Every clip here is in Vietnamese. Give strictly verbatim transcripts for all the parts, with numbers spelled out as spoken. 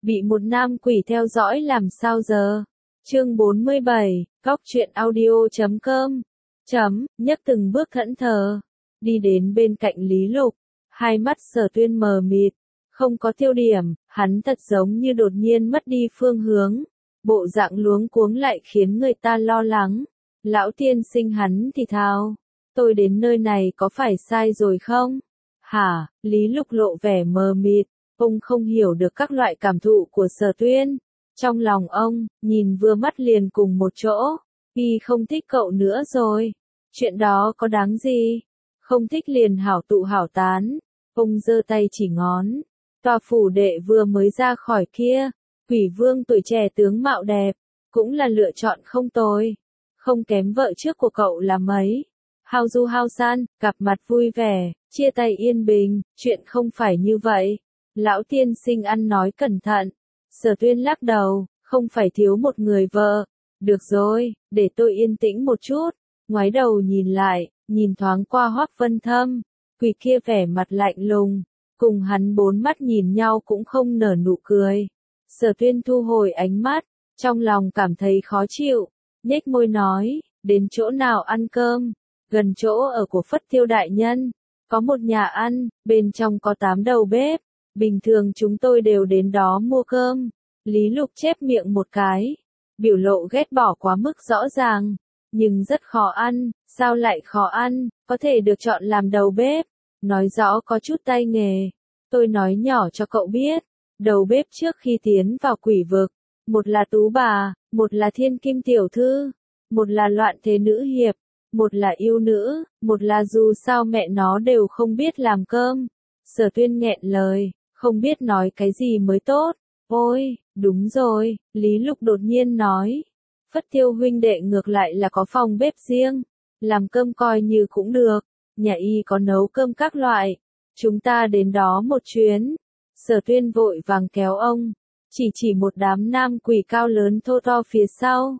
Bị một nam quỷ theo dõi làm sao giờ? Chương bốn mươi bảy, góc truyện audio chấm com. Chấm, nhấc từng bước thẫn thờ, đi đến bên cạnh Lý Lục, hai mắt Sở Tuyên mờ mịt, không có tiêu điểm, hắn thật giống như đột nhiên mất đi phương hướng, bộ dạng luống cuống lại khiến người ta lo lắng. Lão tiên sinh hắn thì thào, tôi đến nơi này có phải sai rồi không? Hả? Lý Lục lộ vẻ mờ mịt, ông không hiểu được các loại cảm thụ của Sở Tuyên. Trong lòng ông, nhìn vừa mắt liền cùng một chỗ, y không thích cậu nữa rồi. Chuyện đó có đáng gì? Không thích liền hảo tụ hảo tán. Ông giơ tay chỉ ngón. Tòa phủ đệ vừa mới ra khỏi kia, quỷ vương tuổi trẻ tướng mạo đẹp, cũng là lựa chọn không tồi. Không kém vợ trước của cậu là mấy. Hao Du Hao San, gặp mặt vui vẻ, chia tay yên bình, chuyện không phải như vậy. Lão tiên sinh ăn nói cẩn thận. Sở Tuyên lắc đầu, không phải thiếu một người vợ. Được rồi, để tôi yên tĩnh một chút. Ngoái đầu nhìn lại, nhìn thoáng qua Hoắc Vân Thâm, quỷ kia vẻ mặt lạnh lùng, cùng hắn bốn mắt nhìn nhau cũng không nở nụ cười. Sở Tuyên thu hồi ánh mắt, trong lòng cảm thấy khó chịu, nhếch môi nói, đến chỗ nào ăn cơm? Gần chỗ ở của Phất Tiêu đại nhân, có một nhà ăn, bên trong có tám đầu bếp, bình thường chúng tôi đều đến đó mua cơm. Lý Lục chép miệng một cái, biểu lộ ghét bỏ quá mức rõ ràng, nhưng rất khó ăn. Sao lại khó ăn? Có thể được chọn làm đầu bếp, nói rõ có chút tay nghề. Tôi nói nhỏ cho cậu biết, đầu bếp trước khi tiến vào quỷ vực, một là tú bà, một là thiên kim tiểu thư, một là loạn thế nữ hiệp, một là yêu nữ, một là dù sao mẹ nó đều không biết làm cơm. Sở Tuyên nghẹn lời, không biết nói cái gì mới tốt. Ôi, đúng rồi, Lý Lục đột nhiên nói. Phất Tiêu huynh đệ ngược lại là có phòng bếp riêng, làm cơm coi như cũng được, nhà y có nấu cơm các loại, chúng ta đến đó một chuyến. Sở Tuyên vội vàng kéo ông, chỉ chỉ một đám nam quỷ cao lớn thô to phía sau.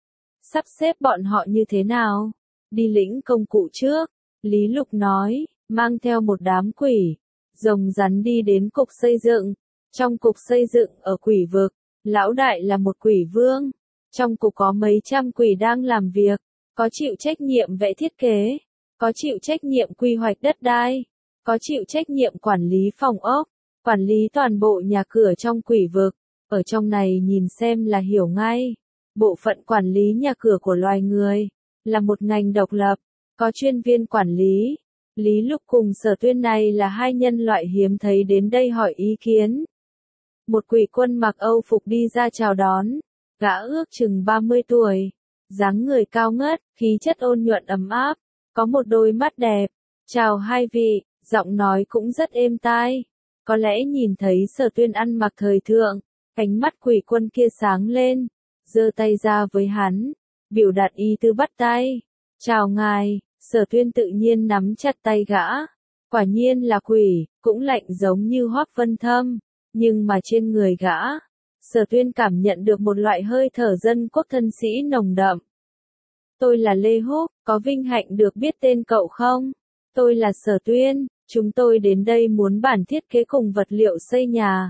Sắp xếp bọn họ như thế nào? Đi lĩnh công cụ trước, Lý Lục nói, mang theo một đám quỷ, rồng rắn đi đến cục xây dựng. Trong cục xây dựng ở quỷ vực, lão đại là một quỷ vương. Trong cục có mấy trăm quỷ đang làm việc, có chịu trách nhiệm vẽ thiết kế, có chịu trách nhiệm quy hoạch đất đai, có chịu trách nhiệm quản lý phòng ốc, quản lý toàn bộ nhà cửa trong quỷ vực. Ở trong này nhìn xem là hiểu ngay. Bộ phận quản lý nhà cửa của loài người là một ngành độc lập, có chuyên viên quản lý. Lý Lục cùng Sở Tuyên này là hai nhân loại hiếm thấy đến đây hỏi ý kiến. Một quỷ quân mặc Âu phục đi ra chào đón, gã ước chừng ba mươi tuổi, dáng người cao ngất, khí chất ôn nhuận ấm áp, có một đôi mắt đẹp. Chào hai vị, giọng nói cũng rất êm tai. Có lẽ nhìn thấy Sở Tuyên ăn mặc thời thượng, ánh mắt quỷ quân kia sáng lên, giơ tay ra với hắn, biểu đạt ý tứ bắt tay. Chào ngài. Sở Tuyên tự nhiên nắm chặt tay gã. Quả nhiên là quỷ, cũng lạnh giống như Hoắc Vân Thâm, nhưng mà trên người gã, Sở Tuyên cảm nhận được một loại hơi thở dân quốc thân sĩ nồng đậm. Tôi là Lê Húc, có vinh hạnh được biết tên cậu không? Tôi là Sở Tuyên, chúng tôi đến đây muốn bản thiết kế cùng vật liệu xây nhà.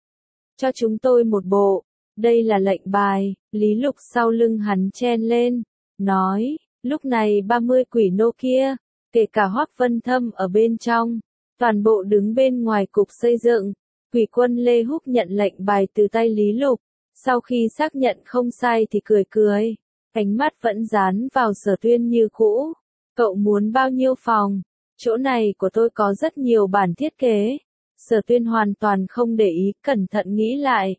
Cho chúng tôi một bộ, đây là lệnh bài. Lý Lục sau lưng hắn chen lên, nói. Lúc này ba mươi quỷ nô kia, kể cả Hoắc Vân Thâm ở bên trong, toàn bộ đứng bên ngoài cục xây dựng. Quỷ quân Lê Húc nhận lệnh bài từ tay Lý Lục, sau khi xác nhận không sai thì cười cười, ánh mắt vẫn dán vào Sở Tuyên như cũ. Cậu muốn bao nhiêu phòng? Chỗ này của tôi có rất nhiều bản thiết kế. Sở Tuyên hoàn toàn không để ý, cẩn thận nghĩ lại.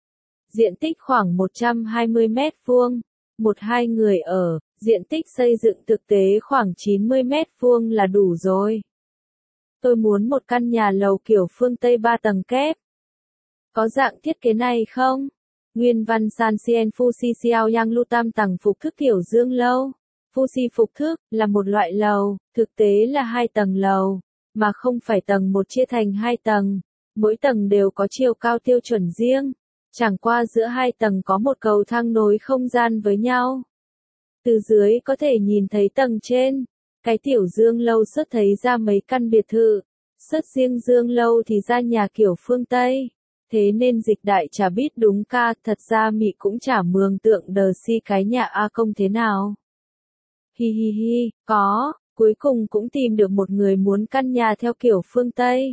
Diện tích khoảng một trăm hai mươi mét vuông, một hai người ở. Diện tích xây dựng thực tế khoảng chín mươi mét vuông là đủ rồi. Tôi muốn một căn nhà lầu kiểu phương Tây ba tầng kép. Có dạng thiết kế này không? Nguyên văn san sien phu si xiao yang lu tam tầng phục thức tiểu dương lâu. Phu si phục thức là một loại lầu, thực tế là hai tầng lầu, mà không phải tầng một chia thành hai tầng. Mỗi tầng đều có chiều cao tiêu chuẩn riêng. Chẳng qua giữa hai tầng có một cầu thang nối không gian với nhau. Từ dưới có thể nhìn thấy tầng trên, cái tiểu dương lâu xuất thấy ra mấy căn biệt thự, xuất riêng dương lâu thì ra nhà kiểu phương Tây. Thế nên dịch đại chả biết đúng ca, thật ra mị cũng chả mường tượng đờ si cái nhà A Công thế nào. Hi hi hi, có, cuối cùng cũng tìm được một người muốn căn nhà theo kiểu phương Tây.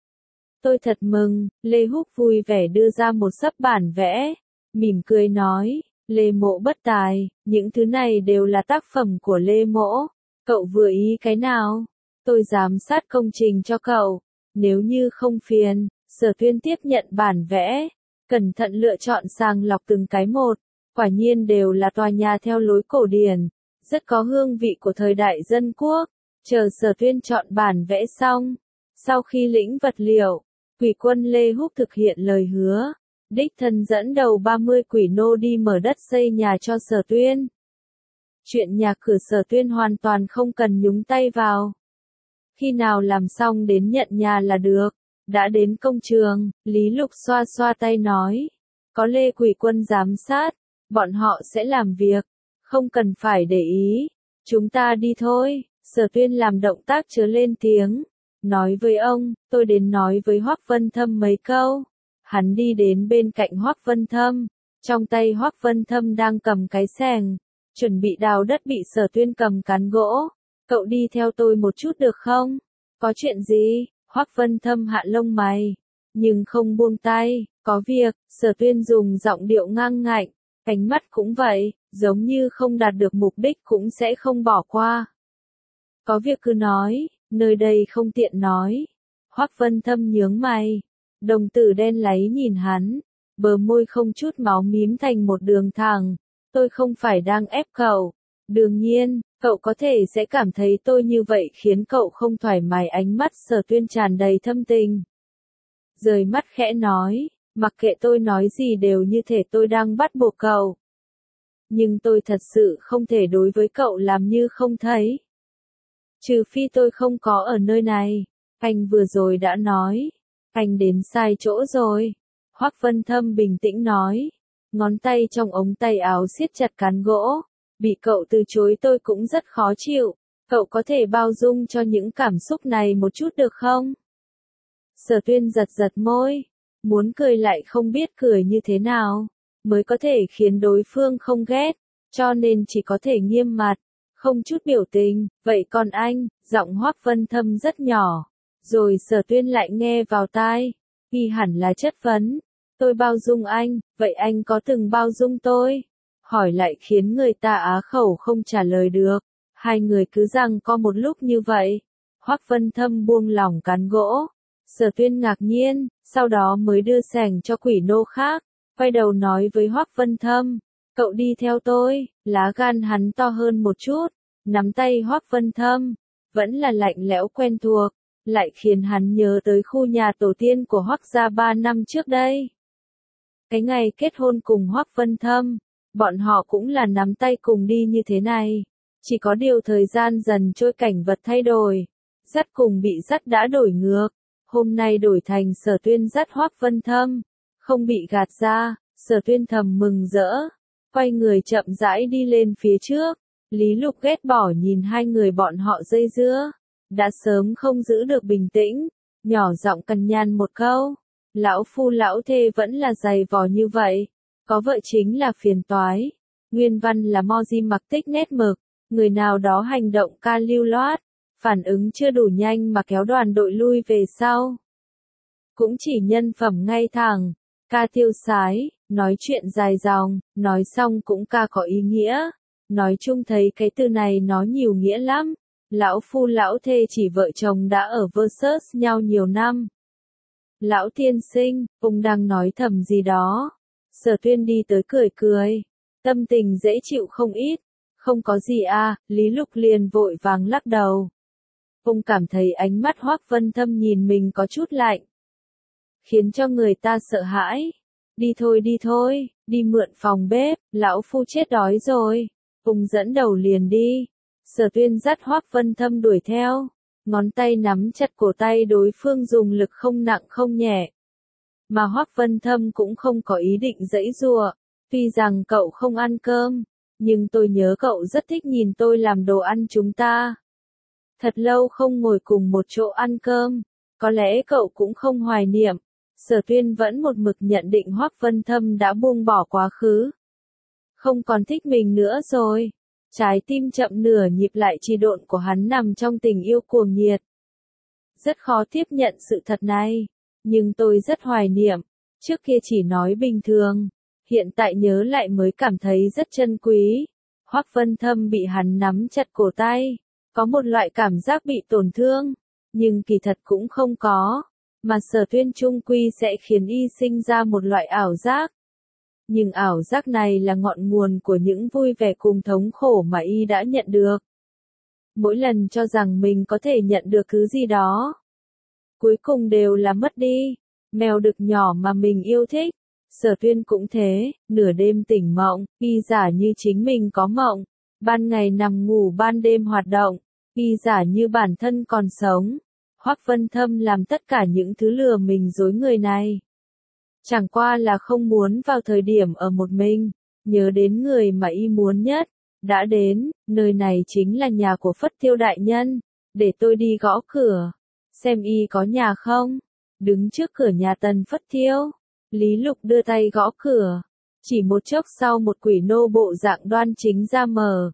Tôi thật mừng, Lê Húc vui vẻ đưa ra một sấp bản vẽ, mỉm cười nói, Lê Mỗ bất tài, những thứ này đều là tác phẩm của Lê Mỗ, cậu vừa ý cái nào? Tôi giám sát công trình cho cậu, nếu như không phiền. Sở Tuyên tiếp nhận bản vẽ, cẩn thận lựa chọn sàng lọc từng cái một, quả nhiên đều là tòa nhà theo lối cổ điển, rất có hương vị của thời đại dân quốc. Chờ Sở Tuyên chọn bản vẽ xong, sau khi lĩnh vật liệu, quỷ quân Lê Húc thực hiện lời hứa, đích thân dẫn đầu ba mươi quỷ nô đi mở đất xây nhà cho Sở Tuyên. Chuyện nhà cửa Sở Tuyên hoàn toàn không cần nhúng tay vào. Khi nào làm xong đến nhận nhà là được. Đã đến công trường, Lý Lục xoa xoa tay nói, có Lê Quỷ Quân giám sát, bọn họ sẽ làm việc, không cần phải để ý, chúng ta đi thôi. Sở Tuyên làm động tác chớ lên tiếng, nói với ông, tôi đến nói với Hoắc Vân Thâm mấy câu. Hắn đi đến bên cạnh Hoắc Vân Thâm, trong tay Hoắc Vân Thâm đang cầm cái xẻng, chuẩn bị đào đất bị Sở Tuyên cầm cán gỗ. Cậu đi theo tôi một chút được không? Có chuyện gì? Hoắc Vân Thâm hạ lông mày, nhưng không buông tay, có việc. Sở Tuyên dùng giọng điệu ngang ngạnh, ánh mắt cũng vậy, giống như không đạt được mục đích cũng sẽ không bỏ qua. Có việc cứ nói, nơi đây không tiện nói. Hoắc Vân Thâm nhướng mày, đồng tử đen láy nhìn hắn, bờ môi không chút máu mím thành một đường thẳng. Tôi không phải đang ép cậu, đương nhiên, cậu có thể sẽ cảm thấy tôi như vậy khiến cậu không thoải mái. Ánh mắt Sở Tuyên tràn đầy thâm tình. Rời mắt khẽ nói, mặc kệ tôi nói gì đều như thể tôi đang bắt buộc cậu. Nhưng tôi thật sự không thể đối với cậu làm như không thấy. Trừ phi tôi không có ở nơi này. Anh vừa rồi đã nói. Anh đến sai chỗ rồi. Hoắc Vân Thâm bình tĩnh nói. Ngón tay trong ống tay áo siết chặt cán gỗ. Bị cậu từ chối tôi cũng rất khó chịu. Cậu có thể bao dung cho những cảm xúc này một chút được không? Sở Tuyên giật giật môi. Muốn cười lại không biết cười như thế nào. Mới có thể khiến đối phương không ghét. Cho nên chỉ có thể nghiêm mặt. Không chút biểu tình. Vậy còn anh? Giọng Hoắc Vân Thâm rất nhỏ. Rồi Sở Tuyên lại nghe vào tai. Nghi hẳn là chất vấn. Tôi bao dung anh. Vậy anh có từng bao dung tôi? Hỏi lại khiến người ta á khẩu không trả lời được. Hai người cứ giằng co một lúc như vậy. Hoắc Vân Thâm buông lỏng cán gỗ. Sở Tuyên ngạc nhiên, sau đó mới đưa xẻng cho quỷ nô khác. Quay đầu nói với Hoắc Vân Thâm, cậu đi theo tôi. Lá gan hắn to hơn một chút. Nắm tay Hoắc Vân Thâm, vẫn là lạnh lẽo quen thuộc, lại khiến hắn nhớ tới khu nhà tổ tiên của Hoắc gia ba năm trước đây. Cái ngày kết hôn cùng Hoắc Vân Thâm, bọn họ cũng là nắm tay cùng đi như thế này. Chỉ có điều thời gian dần trôi cảnh vật thay đổi. Dắt cùng bị dắt đã đổi ngược. Hôm nay đổi thành Sở Tuyên dắt Hoắc Vân Thâm. Không bị gạt ra, Sở Tuyên thầm mừng rỡ. Quay người chậm rãi đi lên phía trước. Lý Lục ghét bỏ nhìn hai người bọn họ dây dưa. Đã sớm không giữ được bình tĩnh. Nhỏ giọng cằn nhằn một câu. Lão phu lão thê vẫn là dày vò như vậy. Có vợ chính là phiền toái. Nguyên văn là Moji mặc tích nét mực. Người nào đó hành động ca lưu loát. Phản ứng chưa đủ nhanh mà kéo đoàn đội lui về sau. Cũng chỉ nhân phẩm ngay thẳng. Ca tiêu sái, nói chuyện dài dòng, nói xong cũng ca có ý nghĩa. Nói chung thấy cái từ này nó nhiều nghĩa lắm. Lão phu lão thê chỉ vợ chồng đã ở versus nhau nhiều năm. Lão tiên sinh, ông đang nói thầm gì đó. Sở Tuyên đi tới cười cười. Tâm tình dễ chịu không ít. Không có gì à, Lý Lục liền vội vàng lắc đầu. Ông cảm thấy ánh mắt Hoắc Vân Thâm nhìn mình có chút lạnh. Khiến cho người ta sợ hãi. Đi thôi đi thôi, đi mượn phòng bếp, lão phu chết đói rồi. Ông dẫn đầu liền đi. Sở Tuyên dắt Hoắc Vân Thâm đuổi theo. Ngón tay nắm chặt cổ tay đối phương dùng lực không nặng không nhẹ. Mà Hoắc Vân Thâm cũng không có ý định giãy giụa. Tuy rằng cậu không ăn cơm, nhưng tôi nhớ cậu rất thích nhìn tôi làm đồ ăn chúng ta. Thật lâu không ngồi cùng một chỗ ăn cơm, có lẽ cậu cũng không hoài niệm. Sở Tuyên vẫn một mực nhận định Hoắc Vân Thâm đã buông bỏ quá khứ. Không còn thích mình nữa rồi. Trái tim chậm nửa nhịp lại trì độn của hắn nằm trong tình yêu cuồng nhiệt. Rất khó tiếp nhận sự thật này. Nhưng tôi rất hoài niệm. Trước kia chỉ nói bình thường. Hiện tại nhớ lại mới cảm thấy rất chân quý. Hoắc Vân Thâm bị hắn nắm chặt cổ tay. Có một loại cảm giác bị tổn thương. Nhưng kỳ thật cũng không có. Mà Sở Tuyên chung quy sẽ khiến y sinh ra một loại ảo giác. Nhưng ảo giác này là ngọn nguồn của những vui vẻ cùng thống khổ mà y đã nhận được. Mỗi lần cho rằng mình có thể nhận được thứ gì đó. Cuối cùng đều là mất đi. Mèo đực nhỏ mà mình yêu thích. Sở Tuyên cũng thế, nửa đêm tỉnh mộng, y giả như chính mình có mộng. Ban ngày nằm ngủ ban đêm hoạt động, y giả như bản thân còn sống. Hoắc Vân Thâm làm tất cả những thứ lừa mình dối người này. Chẳng qua là không muốn vào thời điểm ở một mình, nhớ đến người mà y muốn nhất. Đã đến, nơi này chính là nhà của Phất Tiêu đại nhân, để tôi đi gõ cửa, xem y có nhà không. Đứng trước cửa nhà Tần Phất Tiêu, Lý Lục đưa tay gõ cửa. Chỉ một chốc sau một quỷ nô bộ dạng đoan chính ra mở.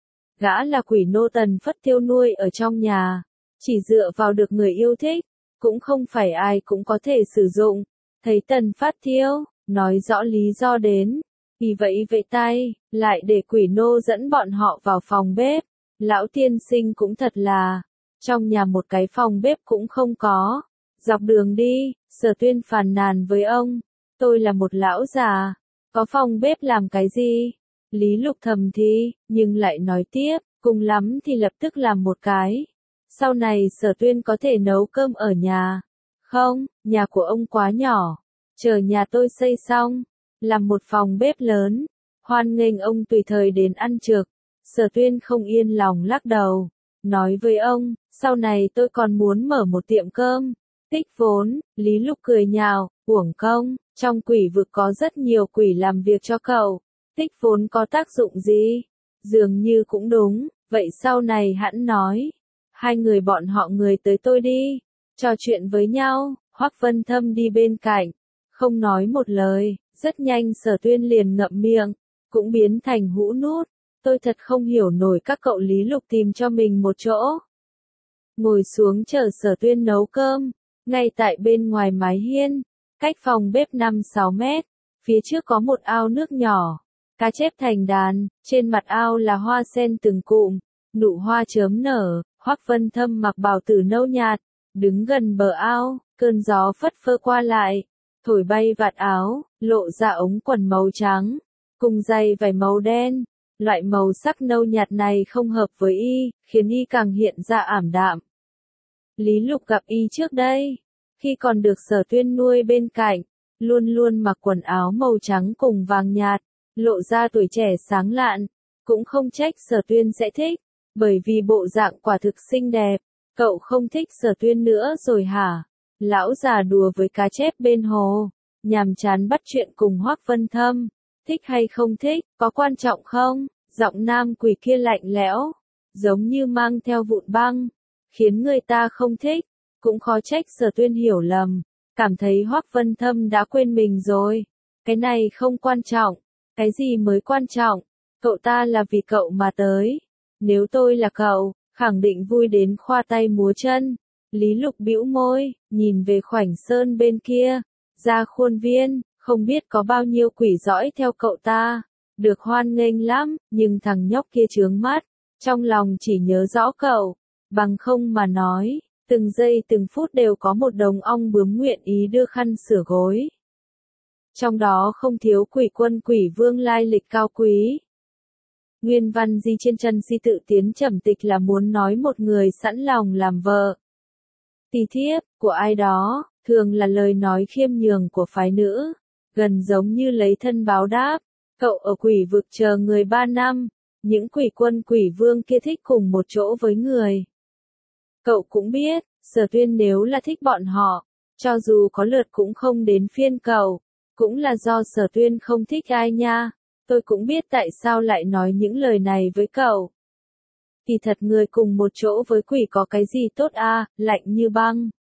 Gã là quỷ nô Tần Phất Tiêu nuôi ở trong nhà, chỉ dựa vào được người yêu thích, cũng không phải ai cũng có thể sử dụng. Thấy Tần Phát Tiêu, nói rõ lý do đến, vì vậy vẫy tay, lại để quỷ nô dẫn bọn họ vào phòng bếp. Lão tiên sinh cũng thật là, trong nhà một cái phòng bếp cũng không có. Dọc đường đi, Sở Tuyên phàn nàn với ông, tôi là một lão già, có phòng bếp làm cái gì? Lý Lục thầm thì, nhưng lại nói tiếp, cùng lắm thì lập tức làm một cái. Sau này Sở Tuyên có thể nấu cơm ở nhà. Không, nhà của ông quá nhỏ. Chờ nhà tôi xây xong, làm một phòng bếp lớn, hoan nghênh ông tùy thời đến ăn trực. Sở Tuyên không yên lòng lắc đầu, nói với ông, sau này tôi còn muốn mở một tiệm cơm. Tích vốn, Lý Lục cười nhạo, uổng công, trong quỷ vực có rất nhiều quỷ làm việc cho cậu. Tích vốn có tác dụng gì? Dường như cũng đúng, vậy sau này hẵng nói. Hai người bọn họ người tới tôi đi, trò chuyện với nhau. Hoắc Vân Thâm đi bên cạnh, không nói một lời, rất nhanh Sở Tuyên liền ngậm miệng, cũng biến thành hũ nút. Tôi thật không hiểu nổi các cậu Lý Lục tìm cho mình một chỗ. Ngồi xuống chờ Sở Tuyên nấu cơm, ngay tại bên ngoài mái hiên, cách phòng bếp năm sáu mét, phía trước có một ao nước nhỏ, cá chép thành đàn, trên mặt ao là hoa sen từng cụm, nụ hoa chớm nở. Hoắc Vân Thâm mặc bào tử nâu nhạt, đứng gần bờ ao, cơn gió phất phơ qua lại, thổi bay vạt áo, lộ ra ống quần màu trắng, cùng giày vải màu đen. Loại màu sắc nâu nhạt này không hợp với y, khiến y càng hiện ra ảm đạm. Lý Lục gặp y trước đây, khi còn được Sở Tuyên nuôi bên cạnh, luôn luôn mặc quần áo màu trắng cùng vàng nhạt, lộ ra tuổi trẻ sáng lạn, cũng không trách Sở Tuyên sẽ thích, bởi vì bộ dạng quả thực xinh đẹp. Cậu không thích Sở Tuyên nữa rồi hả? Lão già đùa với cá chép bên hồ, nhàm chán bắt chuyện cùng Hoắc Vân Thâm. Thích hay không thích, có quan trọng không? Giọng nam quỷ kia lạnh lẽo, giống như mang theo vụn băng, khiến người ta không thích. Cũng khó trách Sở Tuyên hiểu lầm, cảm thấy Hoắc Vân Thâm đã quên mình rồi. Cái này không quan trọng, cái gì mới quan trọng? Cậu ta là vì cậu mà tới. Nếu tôi là cậu, khẳng định vui đến khoa tay múa chân. Lý Lục bĩu môi, nhìn về khoảnh sơn bên kia, ra khuôn viên, không biết có bao nhiêu quỷ dõi theo cậu ta. Được hoan nghênh lắm, nhưng thằng nhóc kia chướng mắt, trong lòng chỉ nhớ rõ cậu, bằng không mà nói, từng giây từng phút đều có một đồng ong bướm nguyện ý đưa khăn sửa gối. Trong đó không thiếu quỷ quân quỷ vương lai lịch cao quý. Nguyên văn di trên chân si tự tiến trầm tịch là muốn nói một người sẵn lòng làm vợ. Tỳ thiếp, của ai đó, thường là lời nói khiêm nhường của phái nữ, gần giống như lấy thân báo đáp. Cậu ở quỷ vực chờ người ba năm, những quỷ quân quỷ vương kia thích cùng một chỗ với người. Cậu cũng biết, Sở Tuyên nếu là thích bọn họ, cho dù có lượt cũng không đến phiên cậu, cũng là do Sở Tuyên không thích ai nha. Tôi cũng biết tại sao lại nói những lời này với cậu. Thì thật người cùng một chỗ với quỷ có cái gì tốt à, lạnh như băng.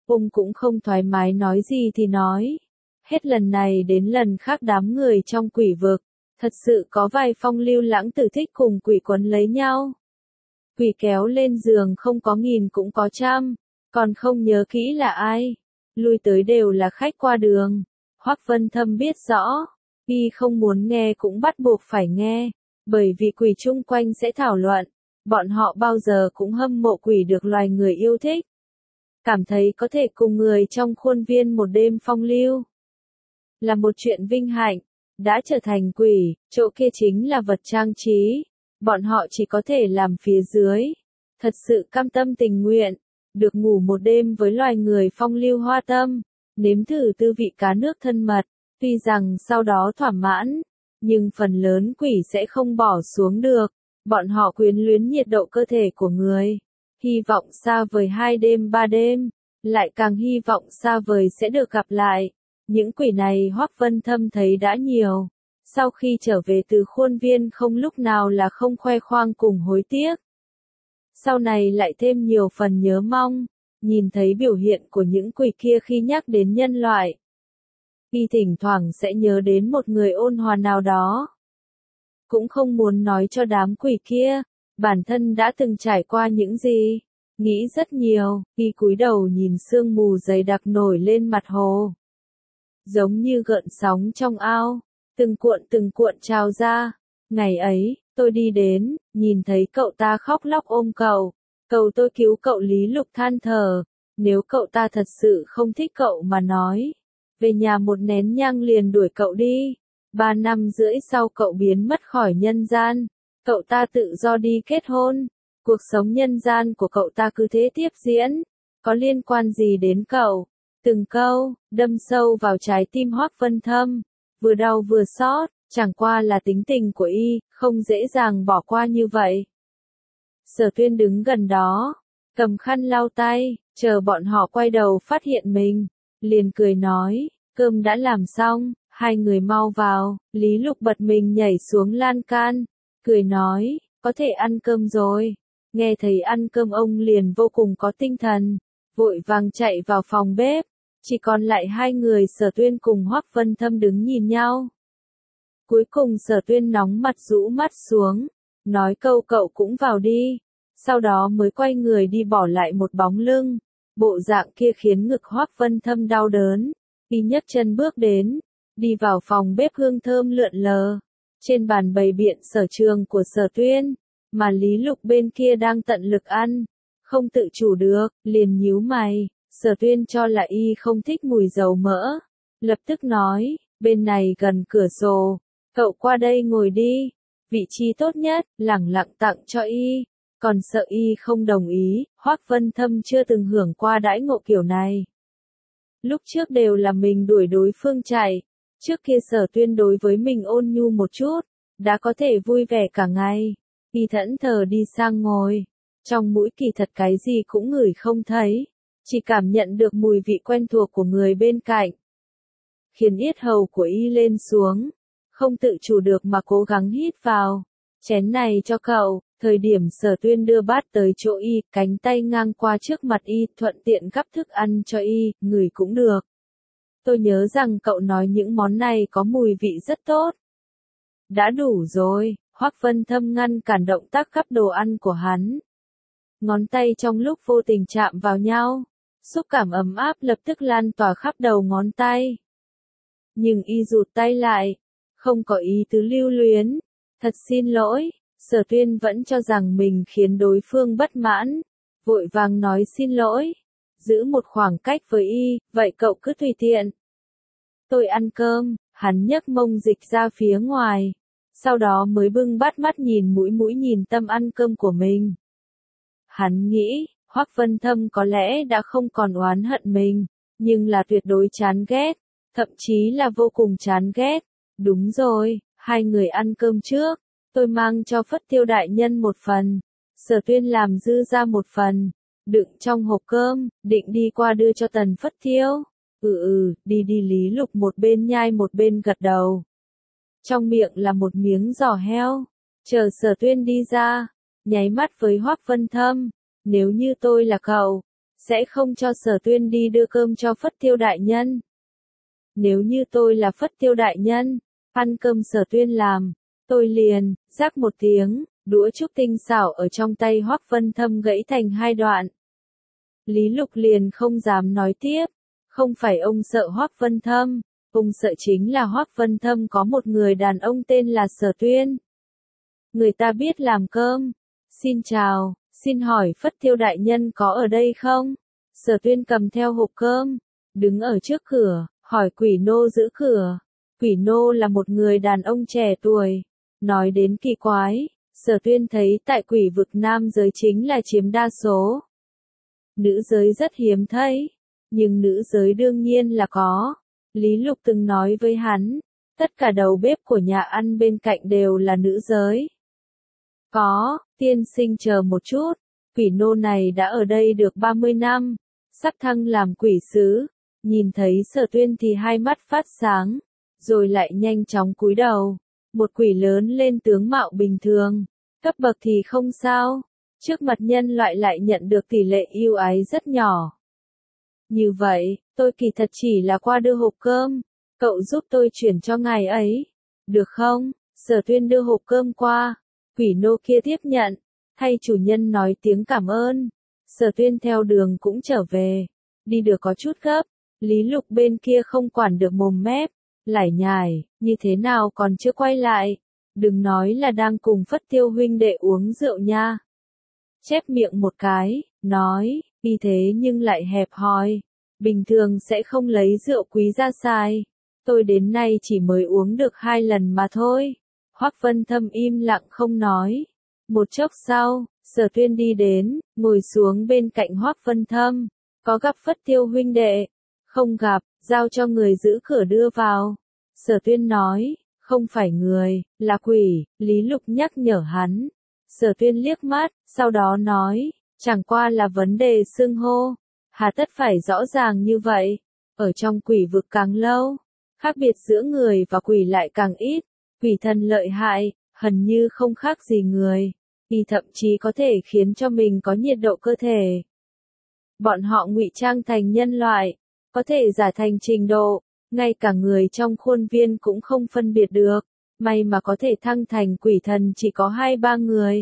Ông cũng không thoải mái nói gì thì nói. Hết lần này đến lần khác đám người trong quỷ vực, thật sự có vài phong lưu lãng tử thích cùng quỷ quấn lấy nhau. Quỷ kéo lên giường không có nghìn cũng có trăm, còn không nhớ kỹ là ai. Lui tới đều là khách qua đường. Hoắc Vân Thâm biết rõ, y không muốn nghe cũng bắt buộc phải nghe, bởi vì quỷ chung quanh sẽ thảo luận, bọn họ bao giờ cũng hâm mộ quỷ được loài người yêu thích. Cảm thấy có thể cùng người trong khuôn viên một đêm phong lưu. Là một chuyện vinh hạnh, đã trở thành quỷ, chỗ kia chính là vật trang trí, bọn họ chỉ có thể làm phía dưới. Thật sự cam tâm tình nguyện, được ngủ một đêm với loài người phong lưu hoa tâm, nếm thử tư vị cá nước thân mật, tuy rằng sau đó thỏa mãn, nhưng phần lớn quỷ sẽ không bỏ xuống được, bọn họ quyến luyến nhiệt độ cơ thể của người. Hy vọng xa vời hai đêm ba đêm, lại càng hy vọng xa vời sẽ được gặp lại. Những quỷ này Hoắc Vân Thâm thấy đã nhiều. Sau khi trở về từ khuôn viên không lúc nào là không khoe khoang cùng hối tiếc. Sau này lại thêm nhiều phần nhớ mong, nhìn thấy biểu hiện của những quỷ kia khi nhắc đến nhân loại. Y thỉnh thoảng sẽ nhớ đến một người ôn hòa nào đó. Cũng không muốn nói cho đám quỷ kia, bản thân đã từng trải qua những gì. Nghĩ rất nhiều, y cúi đầu nhìn sương mù dày đặc nổi lên mặt hồ. Giống như gợn sóng trong ao, từng cuộn từng cuộn trào ra. Ngày ấy, tôi đi đến, nhìn thấy cậu ta khóc lóc ôm cậu. Cầu tôi cứu cậu. Lý Lục than thở, nếu cậu ta thật sự không thích cậu mà nói, về nhà một nén nhang liền đuổi cậu đi. Ba năm rưỡi sau cậu biến mất khỏi nhân gian, cậu ta tự do đi kết hôn. Cuộc sống nhân gian của cậu ta cứ thế tiếp diễn, có liên quan gì đến cậu? Từng câu, đâm sâu vào trái tim Hoắc Vân Thâm, vừa đau vừa xót, chẳng qua là tính tình của y, không dễ dàng bỏ qua như vậy. Sở Tuyên đứng gần đó, cầm khăn lau tay, chờ bọn họ quay đầu phát hiện mình, liền cười nói, cơm đã làm xong, hai người mau vào. Lý Lục bật mình nhảy xuống lan can, cười nói, có thể ăn cơm rồi. Nghe thấy ăn cơm ông liền vô cùng có tinh thần, vội vàng chạy vào phòng bếp, chỉ còn lại hai người Sở Tuyên cùng Hoắc Vân Thâm đứng nhìn nhau. Cuối cùng Sở Tuyên nóng mặt rũ mắt xuống, nói câu cậu cũng vào đi, sau đó mới quay người đi bỏ lại một bóng lưng, bộ dạng kia khiến ngực Hoắc Vân Thâm đau đớn, y nhấc chân bước đến, đi vào phòng bếp hương thơm lượn lờ, trên bàn bày biện sở trường của Sở Tuyên. Mà Lý Lục bên kia đang tận lực ăn, không tự chủ được, liền nhíu mày. Sở Tuyên cho là y không thích mùi dầu mỡ, lập tức nói, bên này gần cửa sổ, cậu qua đây ngồi đi, vị trí tốt nhất, lẳng lặng tặng cho y. Còn sợ y không đồng ý, Hoắc Vân Thâm chưa từng hưởng qua đãi ngộ kiểu này. Lúc trước đều là mình đuổi đối phương chạy, trước kia Sở Tuyên đối với mình ôn nhu một chút, đã có thể vui vẻ cả ngày. Y thẫn thờ đi sang ngồi, trong mũi kỳ thật cái gì cũng ngửi không thấy, chỉ cảm nhận được mùi vị quen thuộc của người bên cạnh. Khiến yết hầu của y lên xuống, không tự chủ được mà cố gắng hít vào. Chén này cho cậu. Thời điểm Sở Tuyên đưa bát tới chỗ y, cánh tay ngang qua trước mặt y, thuận tiện gắp thức ăn cho y, ngửi cũng được. Tôi nhớ rằng cậu nói những món này có mùi vị rất tốt. Đã đủ rồi. Hoắc Vân Thâm ngăn cản động tác gắp đồ ăn của hắn. Ngón tay trong lúc vô tình chạm vào nhau, xúc cảm ấm áp lập tức lan tỏa khắp đầu ngón tay. Nhưng y rụt tay lại, không có ý tứ lưu luyến. Thật xin lỗi. Sở Tuyên vẫn cho rằng mình khiến đối phương bất mãn, vội vàng nói xin lỗi, giữ một khoảng cách với y, vậy cậu cứ tùy tiện. Tôi ăn cơm, hắn nhấc mông dịch ra phía ngoài, sau đó mới bưng bát mắt nhìn mũi mũi nhìn tâm ăn cơm của mình. Hắn nghĩ, Hoắc Vân Thâm có lẽ đã không còn oán hận mình, nhưng là tuyệt đối chán ghét, thậm chí là vô cùng chán ghét. Đúng rồi, hai người ăn cơm trước. Tôi mang cho Phất Tiêu đại nhân một phần, Sở Tuyên làm dư ra một phần, đựng trong hộp cơm, định đi qua đưa cho Tần Phất Tiêu. Ừ ừ, đi đi. Lý Lục một bên nhai một bên gật đầu. Trong miệng là một miếng giò heo, chờ Sở Tuyên đi ra, nháy mắt với Hoắc Vân Thâm, nếu như tôi là cậu, sẽ không cho Sở Tuyên đi đưa cơm cho Phất Tiêu đại nhân. Nếu như tôi là Phất Tiêu đại nhân, ăn cơm Sở Tuyên làm, tôi liền, rắc một tiếng, đũa trúc tinh xảo ở trong tay Hoắc Vân Thâm gãy thành hai đoạn. Lý Lục liền không dám nói tiếp, không phải ông sợ Hoắc Vân Thâm, ông sợ chính là Hoắc Vân Thâm có một người đàn ông tên là Sở Tuyên. Người ta biết làm cơm. Xin chào, xin hỏi Phất Tiêu đại nhân có ở đây không? Sở Tuyên cầm theo hộp cơm, đứng ở trước cửa, hỏi Quỷ Nô giữ cửa. Quỷ Nô là một người đàn ông trẻ tuổi. Nói đến kỳ quái, Sở Tuyên thấy tại quỷ vực nam giới chính là chiếm đa số. Nữ giới rất hiếm thấy, nhưng nữ giới đương nhiên là có. Lý Lục từng nói với hắn, tất cả đầu bếp của nhà ăn bên cạnh đều là nữ giới. Có, tiên sinh chờ một chút, Quỷ Nô này đã ở đây được ba mươi năm, sắp thăng làm quỷ sứ, nhìn thấy Sở Tuyên thì hai mắt phát sáng, rồi lại nhanh chóng cúi đầu. Một quỷ lớn lên tướng mạo bình thường, cấp bậc thì không sao, trước mặt nhân loại lại nhận được tỷ lệ ưu ái rất nhỏ. Như vậy, tôi kỳ thật chỉ là qua đưa hộp cơm, cậu giúp tôi chuyển cho ngài ấy, được không? Sở Tuyên đưa hộp cơm qua, Quỷ Nô kia tiếp nhận, thay chủ nhân nói tiếng cảm ơn. Sở Tuyên theo đường cũng trở về, đi được có chút gấp, Lý Lục bên kia không quản được mồm mép, lải nhải, như thế nào còn chưa quay lại, đừng nói là đang cùng Phất Tiêu huynh đệ uống rượu nha. Chép miệng một cái, nói, y thế nhưng lại hẹp hòi, bình thường sẽ không lấy rượu quý ra xài, tôi đến nay chỉ mới uống được hai lần mà thôi. Hoắc Vân Thâm im lặng không nói. Một chốc sau, Sở Tuyên đi đến, ngồi xuống bên cạnh Hoắc Vân Thâm, có gặp Phất Tiêu huynh đệ? Không gặp, giao cho người giữ cửa đưa vào. Sở Tuyên nói, không phải người, là quỷ, Lý Lục nhắc nhở hắn. Sở Tuyên liếc mắt, sau đó nói, chẳng qua là vấn đề xưng hô, hà tất phải rõ ràng như vậy, ở trong quỷ vực càng lâu, khác biệt giữa người và quỷ lại càng ít, quỷ thần lợi hại, hgần như không khác gì người, y thậm chí có thể khiến cho mình có nhiệt độ cơ thể. Bọn họ ngụy trang thành nhân loại, có thể giả thành trình độ, ngay cả người trong khuôn viên cũng không phân biệt được, may mà có thể thăng thành quỷ thần chỉ có hai ba người.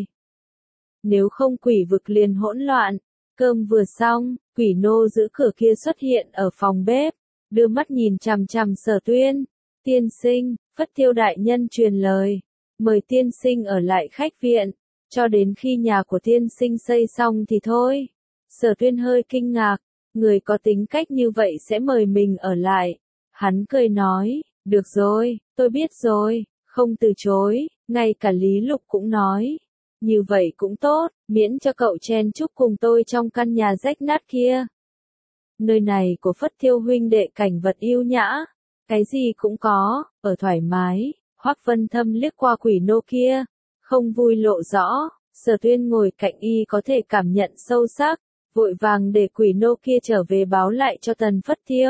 Nếu không quỷ vực liền hỗn loạn. Cơm vừa xong, Quỷ Nô giữ cửa kia xuất hiện ở phòng bếp, đưa mắt nhìn chằm chằm Sở Tuyên. Tiên sinh, Phất Tiêu đại nhân truyền lời, mời tiên sinh ở lại khách viện, cho đến khi nhà của tiên sinh xây xong thì thôi. Sở Tuyên hơi kinh ngạc, người có tính cách như vậy sẽ mời mình ở lại. Hắn cười nói, được rồi, tôi biết rồi, không từ chối, ngay cả Lý Lục cũng nói. Như vậy cũng tốt, miễn cho cậu chen chúc cùng tôi trong căn nhà rách nát kia. Nơi này của Phất Tiêu huynh đệ cảnh vật yêu nhã, cái gì cũng có, ở thoải mái. Hoắc Vân Thâm liếc qua Quỷ Nô kia, không vui lộ rõ. Sở Tuyên ngồi cạnh y có thể cảm nhận sâu sắc, vội vàng để Quỷ Nô kia trở về báo lại cho Tần Phất Tiêu.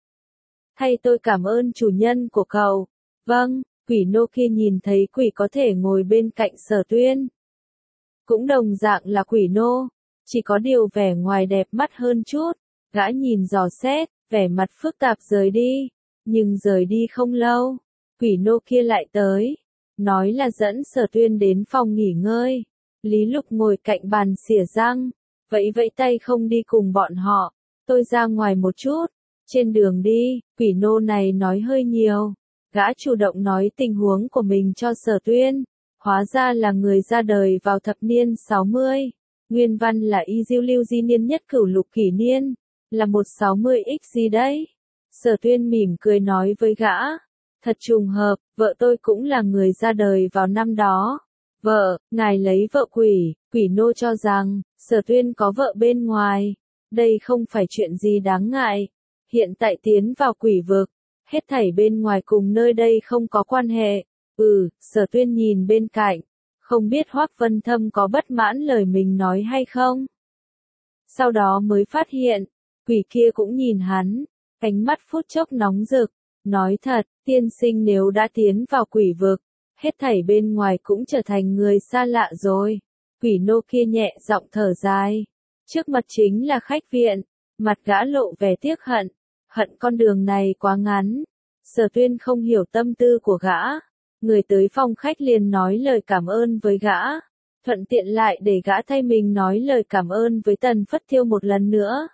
Thay tôi cảm ơn chủ nhân của cậu. Vâng, Quỷ Nô kia nhìn thấy quỷ có thể ngồi bên cạnh Sở Tuyên. Cũng đồng dạng là Quỷ Nô, chỉ có điều vẻ ngoài đẹp mắt hơn chút. Gã nhìn dò xét, vẻ mặt phức tạp rời đi, nhưng rời đi không lâu, Quỷ Nô kia lại tới, nói là dẫn Sở Tuyên đến phòng nghỉ ngơi. Lý Lục ngồi cạnh bàn xỉa răng, vẫy vẫy tay không đi cùng bọn họ, tôi ra ngoài một chút. Trên đường đi, Quỷ Nô này nói hơi nhiều, gã chủ động nói tình huống của mình cho Sở Tuyên. Hóa ra là người ra đời vào thập niên sáu mươi, nguyên văn là y diêu lưu di niên nhất cửu lục kỷ niên, là một sáu mươi x gì đấy. Sở Tuyên mỉm cười nói với gã, thật trùng hợp, vợ tôi cũng là người ra đời vào năm đó. Vợ, ngài lấy vợ quỷ, Quỷ Nô cho rằng, Sở Tuyên có vợ bên ngoài, đây không phải chuyện gì đáng ngại. Hiện tại tiến vào quỷ vực, hết thảy bên ngoài cùng nơi đây không có quan hệ. Ừ, Sở Tuyên nhìn bên cạnh, không biết Hoắc Vân Thâm có bất mãn lời mình nói hay không. Sau đó mới phát hiện, quỷ kia cũng nhìn hắn, ánh mắt phút chốc nóng rực, nói thật, tiên sinh nếu đã tiến vào quỷ vực, hết thảy bên ngoài cũng trở thành người xa lạ rồi. Quỷ Nô kia nhẹ giọng thở dài, Trước mặt chính là khách viện, mặt gã lộ vẻ tiếc hận, hận con đường này quá ngắn. Sở Tuyên không hiểu tâm tư của gã, người tới phòng khách liền nói lời cảm ơn với gã, thuận tiện lại để gã thay mình nói lời cảm ơn với Tần Phất Thiêu một lần nữa.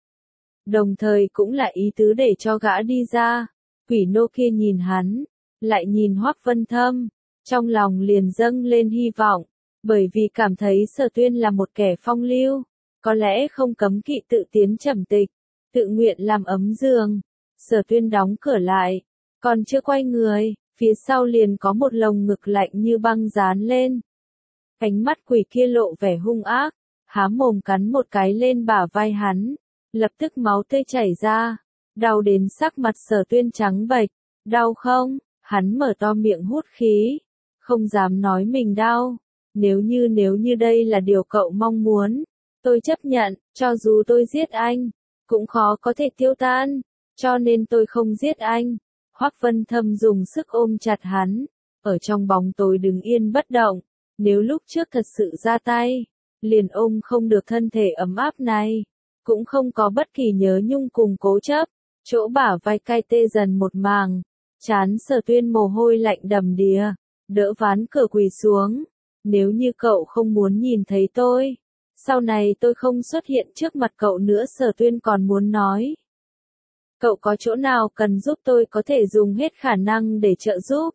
Đồng thời cũng là ý tứ để cho gã đi ra. Quỷ nô kia nhìn hắn, lại nhìn Hoắc Vân Thâm, trong lòng liền dâng lên hy vọng, bởi vì cảm thấy Sở Tuyên là một kẻ phong lưu, có lẽ không cấm kỵ tự tiến trầm tịch, tự nguyện làm ấm giường. Sở Tuyên đóng cửa lại, còn chưa quay người, phía sau liền có một lồng ngực lạnh như băng dán lên. Ánh mắt quỷ kia lộ vẻ hung ác, há mồm cắn một cái lên bả vai hắn, lập tức máu tươi chảy ra, đau đến sắc mặt Sở Tuyên trắng bệch. Đau không? Hắn mở to miệng hút khí, không dám nói mình đau. Nếu như nếu như đây là điều cậu mong muốn, tôi chấp nhận, cho dù tôi giết anh, cũng khó có thể tiêu tan, cho nên tôi không giết anh. Hoắc Vân Thâm dùng sức ôm chặt hắn, ở trong bóng tối đứng yên bất động, nếu lúc trước thật sự ra tay, liền ôm không được thân thể ấm áp này, cũng không có bất kỳ nhớ nhung cùng cố chấp, chỗ bả vai cay tê dần một màng, chán Sở Tuyên mồ hôi lạnh đầm đìa, đỡ ván cửa quỳ xuống, nếu như cậu không muốn nhìn thấy tôi, sau này tôi không xuất hiện trước mặt cậu nữa. Sở Tuyên còn muốn nói, cậu có chỗ nào cần giúp tôi có thể dùng hết khả năng để trợ giúp.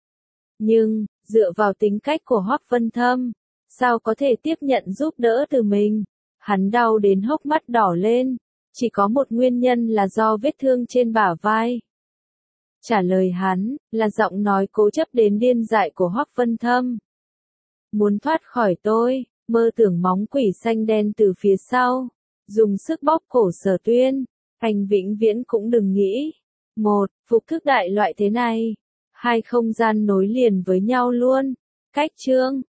Nhưng, dựa vào tính cách của Hoắc Vân Thâm, sao có thể tiếp nhận giúp đỡ từ mình. Hắn đau đến hốc mắt đỏ lên, chỉ có một nguyên nhân là do vết thương trên bả vai. Trả lời hắn, là giọng nói cố chấp đến điên dại của Hoắc Vân Thâm. Muốn thoát khỏi tôi, mơ tưởng móng quỷ xanh đen từ phía sau, dùng sức bóp cổ Sở Tuyên, anh vĩnh viễn cũng đừng nghĩ. Một, phục thức đại loại thế này, hai không gian nối liền với nhau luôn. Cách chương